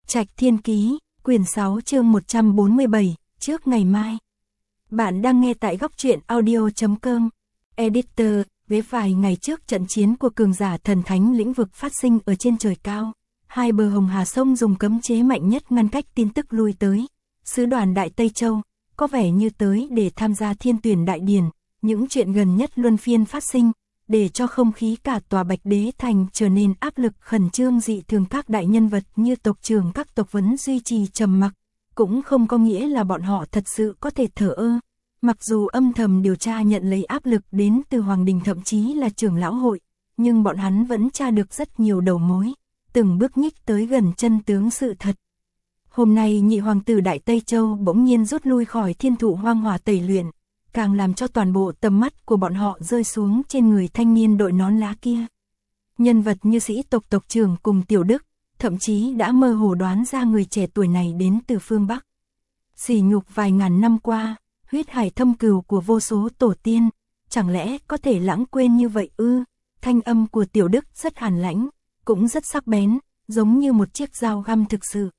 Trạch Thiên Ký, quyển 6 chương 147, trước ngày mai. Bạn đang nghe tại góc truyện audio.com. Editor, với vài ngày trước trận chiến của cường giả thần thánh lĩnh vực phát sinh ở trên trời cao, hai bờ Hồng Hà sông dùng cấm chế mạnh nhất ngăn cách tin tức lui tới. Sứ đoàn Đại Tây Châu có vẻ như tới để tham gia Thiên Tuyển Đại Điển, những chuyện gần nhất luân phiên phát sinh, để cho không khí cả tòa Bạch Đế Thành trở nên áp lực khẩn trương dị thường. Các đại nhân vật như tộc trưởng các tộc vẫn duy trì trầm mặc, cũng không có nghĩa là bọn họ thật sự có thể thờ ơ. Mặc dù âm thầm điều tra nhận lấy áp lực đến từ Hoàng Đình thậm chí là trưởng lão hội, nhưng bọn hắn vẫn tra được rất nhiều đầu mối, từng bước nhích tới gần chân tướng sự thật. Hôm nay nhị hoàng tử Đại Tây Châu bỗng nhiên rút lui khỏi Thiên Thụ Hoang Hỏa tẩy luyện, càng làm cho toàn bộ tầm mắt của bọn họ rơi xuống trên người thanh niên đội nón lá kia. Nhân vật như sĩ tộc tộc trưởng cùng Tiểu Đức, thậm chí đã mơ hồ đoán ra người trẻ tuổi này đến từ phương Bắc. Sỉ nhục vài ngàn năm qua, huyết hải thâm cừu của vô số tổ tiên, chẳng lẽ có thể lãng quên như vậy ư? Thanh âm của Tiểu Đức rất hàn lãnh, cũng rất sắc bén, giống như một chiếc dao găm thực sự.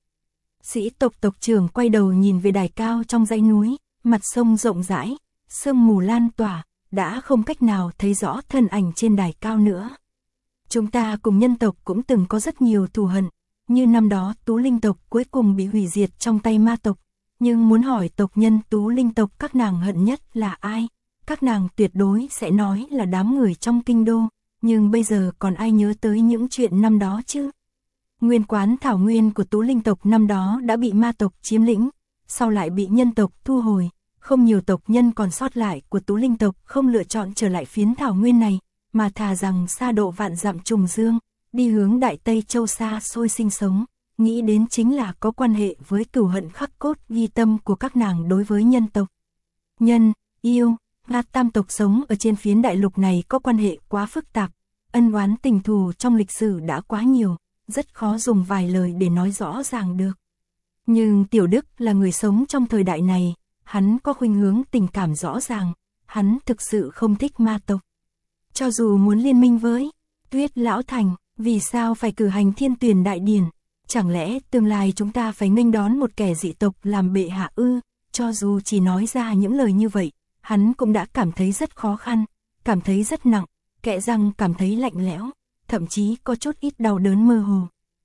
Sĩ tộc tộc trưởng quay đầu nhìn về đài cao trong dãy núi, mặt sông rộng rãi, sương mù lan tỏa, đã không cách nào thấy rõ thân ảnh trên đài cao nữa. Chúng ta cùng nhân tộc cũng từng có rất nhiều thù hận, như năm đó Tú Linh tộc cuối cùng bị hủy diệt trong tay ma tộc. Nhưng muốn hỏi tộc nhân Tú Linh tộc các nàng hận nhất là ai, các nàng tuyệt đối sẽ nói là đám người trong kinh đô, nhưng bây giờ còn ai nhớ tới những chuyện năm đó chứ? Nguyên quán thảo nguyên của Tú Linh tộc năm đó đã bị ma tộc chiếm lĩnh, sau lại bị nhân tộc thu hồi. Không nhiều tộc nhân còn sót lại của Tú Linh tộc không lựa chọn trở lại phiến thảo nguyên này, mà thà rằng xa độ vạn dặm trùng dương, đi hướng Đại Tây Châu xa xôi sinh sống, nghĩ đến chính là có quan hệ với cửu hận khắc cốt ghi tâm của các nàng đối với nhân tộc. Nhân, yêu, ma tam tộc sống ở trên phiến đại lục này có quan hệ quá phức tạp, ân oán tình thù trong lịch sử đã quá nhiều, rất khó dùng vài lời để nói rõ ràng được. Nhưng Tiểu Đức là người sống trong thời đại này. Hắn có khuynh hướng tình cảm rõ ràng, hắn thực sự không thích ma tộc. Cho dù muốn liên minh với Tuyết Lão Thành, vì sao phải cử hành Thiên Tuyển Đại Điển? Chẳng lẽ tương lai chúng ta phải nghênh đón một kẻ dị tộc làm bệ hạ ư? Cho dù chỉ nói ra những lời như vậy, hắn cũng đã cảm thấy rất khó khăn, cảm thấy rất nặng, kẽ răng cảm thấy lạnh lẽo, thậm chí có chút ít đau đớn mơ hồ.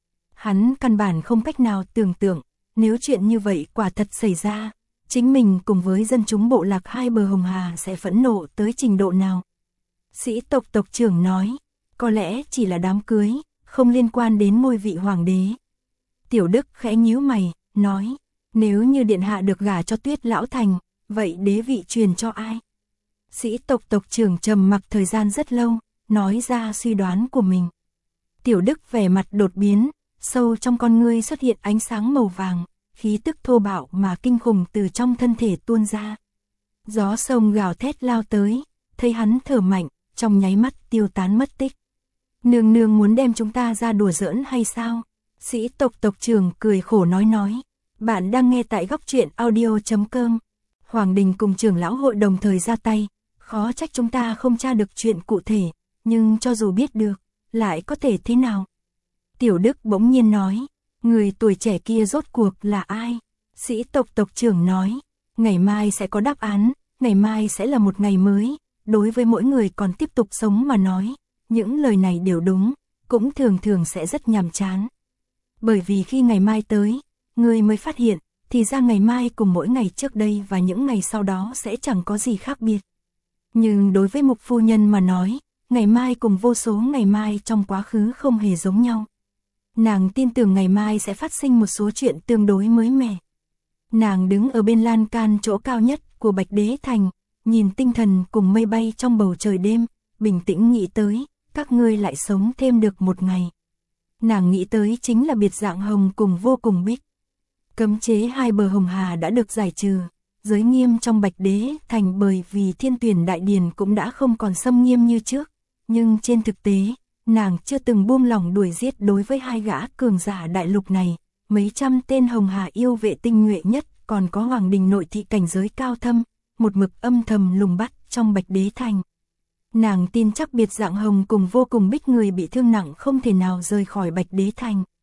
Hắn căn bản không cách nào tưởng tượng, nếu chuyện như vậy quả thật xảy ra, chính mình cùng với dân chúng bộ lạc hai bờ Hồng Hà sẽ phẫn nộ tới trình độ nào. Sĩ tộc tộc trưởng nói, có lẽ chỉ là đám cưới, không liên quan đến ngôi vị hoàng đế. Tiểu Đức khẽ nhíu mày, nói, nếu như điện hạ được gả cho Tuyết Lão Thành, vậy đế vị truyền cho ai? Sĩ tộc tộc trưởng trầm mặc thời gian rất lâu, nói ra suy đoán của mình. Tiểu Đức vẻ mặt đột biến, sâu trong con ngươi xuất hiện ánh sáng màu vàng. Khí tức thô bạo mà kinh khủng từ trong thân thể tuôn ra. Gió sông gào thét lao tới, thấy hắn thở mạnh, trong nháy mắt tiêu tán mất tích. Nương nương muốn đem chúng ta ra đùa giỡn hay sao? Sĩ tộc tộc trưởng cười khổ nói. Bạn đang nghe tại góc truyện audio.com. Hoàng Đình cùng trưởng lão hội đồng thời ra tay, khó trách chúng ta không tra được chuyện cụ thể, nhưng cho dù biết được, lại có thể thế nào? Tiểu Đức bỗng nhiên nói. Người tuổi trẻ kia rốt cuộc là ai? Sĩ tộc tộc trưởng nói, ngày mai sẽ có đáp án, ngày mai sẽ là một ngày mới, đối với mỗi người còn tiếp tục sống mà nói, những lời này đều đúng, cũng thường thường sẽ rất nhàm chán. Bởi vì khi ngày mai tới, người mới phát hiện, thì ra ngày mai cùng mỗi ngày trước đây và những ngày sau đó sẽ chẳng có gì khác biệt. Nhưng đối với Mục phu nhân mà nói, ngày mai cùng vô số ngày mai trong quá khứ không hề giống nhau. Nàng tin tưởng ngày mai sẽ phát sinh một số chuyện tương đối mới mẻ. Nàng đứng ở bên lan can chỗ cao nhất của Bạch Đế Thành, nhìn tinh thần cùng mây bay trong bầu trời đêm, bình tĩnh nghĩ tới, các ngươi lại sống thêm được một ngày. Nàng nghĩ tới chính là biệt dạng hồng cùng vô cùng bích. Cấm chế hai bờ Hồng Hà đã được giải trừ, giới nghiêm trong Bạch Đế Thành bởi vì Thiên Tuyển Đại Điển cũng đã không còn xâm nghiêm như trước, nhưng trên thực tế, nàng chưa từng buông lỏng đuổi giết đối với hai gã cường giả đại lục này, mấy trăm tên Hồng Hà yêu vệ tinh nhuệ nhất, còn có Hoàng Đình nội thị cảnh giới cao thâm, một mực âm thầm lùng bắt trong Bạch Đế Thành. Nàng tin chắc biệt dạng hồng cùng vô cùng bích người bị thương nặng không thể nào rời khỏi Bạch Đế Thành.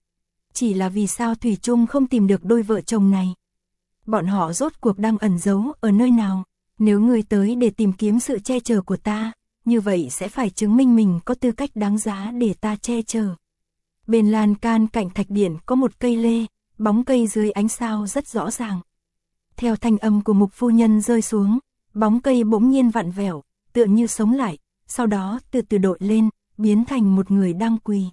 Chỉ là vì sao thủy chung không tìm được đôi vợ chồng này. Bọn họ rốt cuộc đang ẩn giấu ở nơi nào? Nếu ngươi tới để tìm kiếm sự che chở của ta, như vậy sẽ phải chứng minh mình có tư cách đáng giá để ta che chở. Bên lan can cạnh thạch điện có một cây lê, bóng cây dưới ánh sao rất rõ ràng. Theo thanh âm của Mục phu nhân rơi xuống, bóng cây bỗng nhiên vặn vẹo, tựa như sống lại, sau đó từ từ đội lên, biến thành một người đang quỳ.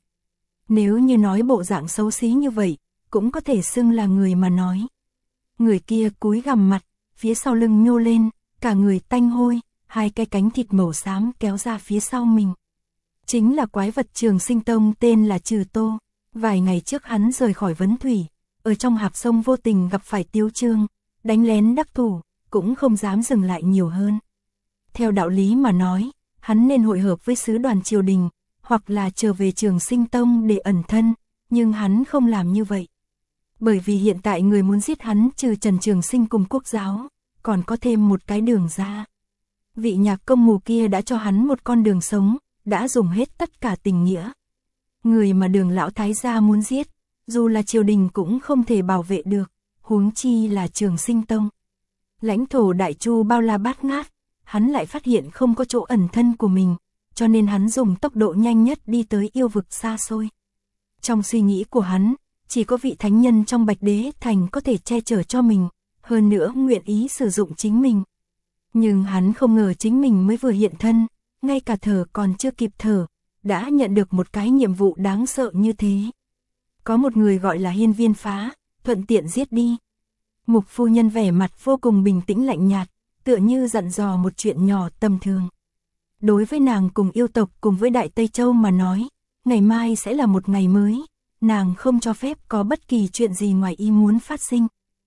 Nếu như nói bộ dạng xấu xí như vậy, cũng có thể xưng là người mà nói. Người kia cúi gằm mặt, phía sau lưng nhô lên, cả người tanh hôi, hai cái cánh thịt màu xám kéo ra phía sau mình. Chính là quái vật Trường Sinh Tông tên là Trừ Tô. Vài ngày trước hắn rời khỏi Vấn Thủy, ở trong hạp sông vô tình gặp phải Tiếu Trương, đánh lén đắc thủ, cũng không dám dừng lại nhiều hơn. Theo đạo lý mà nói, hắn nên hội hợp với sứ đoàn triều đình, hoặc là trở về Trường Sinh Tông để ẩn thân, nhưng hắn không làm như vậy. Bởi vì hiện tại người muốn giết hắn trừ Trần Trường Sinh cùng Quốc giáo, còn có thêm một cái đường ra. Vị nhạc công mù kia đã cho hắn một con đường sống, đã dùng hết tất cả tình nghĩa. Người mà Đường lão thái gia muốn giết, dù là triều đình cũng không thể bảo vệ được, huống chi là Trường Sinh Tông. Lãnh thổ Đại Chu bao la bát ngát, hắn lại phát hiện không có chỗ ẩn thân của mình, cho nên hắn dùng tốc độ nhanh nhất đi tới yêu vực xa xôi. Trong suy nghĩ của hắn, chỉ có vị thánh nhân trong Bạch Đế Thành có thể che chở cho mình, hơn nữa nguyện ý sử dụng chính mình. Nhưng hắn không ngờ chính mình mới vừa hiện thân, ngay cả thở còn chưa kịp thở, đã nhận được một cái nhiệm vụ đáng sợ như thế. Có một người gọi là Hiên Viên Phá, thuận tiện giết đi. Mục phu nhân vẻ mặt vô cùng bình tĩnh lạnh nhạt, tựa như dặn dò một chuyện nhỏ tầm thường. Đối với nàng cùng yêu tộc cùng với Đại Tây Châu mà nói, ngày mai sẽ là một ngày mới, nàng không cho phép có bất kỳ chuyện gì ngoài ý muốn phát sinh.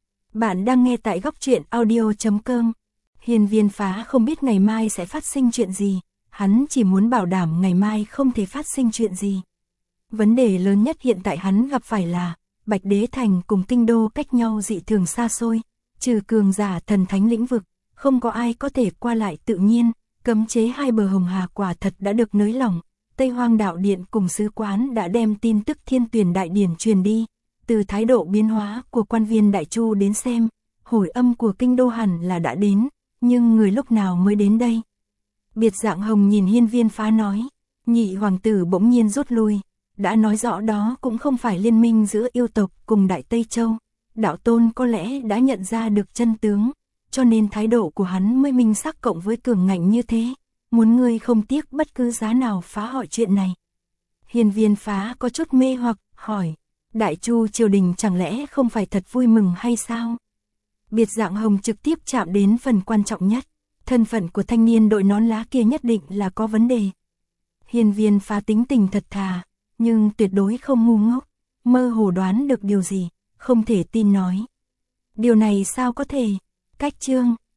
Bạn đang nghe tại góc truyện audio.com. Hiên Viên Phá không biết ngày mai sẽ phát sinh chuyện gì, hắn chỉ muốn bảo đảm ngày mai không thể phát sinh chuyện gì. Vấn đề lớn nhất hiện tại hắn gặp phải là, Bạch Đế Thành cùng Kinh Đô cách nhau dị thường xa xôi, trừ cường giả thần thánh lĩnh vực, không có ai có thể qua lại tự nhiên, cấm chế hai bờ Hồng Hà quả thật đã được nới lỏng. Tây Hoang Đạo Điện cùng sứ quán đã đem tin tức Thiên Tuyển Đại Điển truyền đi, từ thái độ biến hóa của quan viên Đại Chu đến xem, hồi âm của Kinh Đô hẳn là đã đến, nhưng người lúc nào mới đến đây? Biệt Dạng Hồng nhìn Hiên Viên Phá nói, nhị hoàng tử bỗng nhiên rút lui, đã nói rõ đó cũng không phải liên minh giữa yêu tộc cùng Đại Tây Châu, đạo tôn có lẽ đã nhận ra được chân tướng, cho nên thái độ của hắn mới minh sắc cộng với cường ngạnh như thế, muốn ngươi không tiếc bất cứ giá nào phá hoại chuyện này. Hiên Viên Phá có chút mê hoặc, hỏi, Đại Chu triều đình chẳng lẽ không phải thật vui mừng hay sao? Biệt Dạng Hồng trực tiếp chạm đến phần quan trọng nhất, thân phận của thanh niên đội nón lá kia nhất định là có vấn đề. Hiên Viên Phá tính tình thật thà, nhưng tuyệt đối không ngu ngốc, mơ hồ đoán được điều gì, không thể tin nói. Điều này sao có thể? Cách chương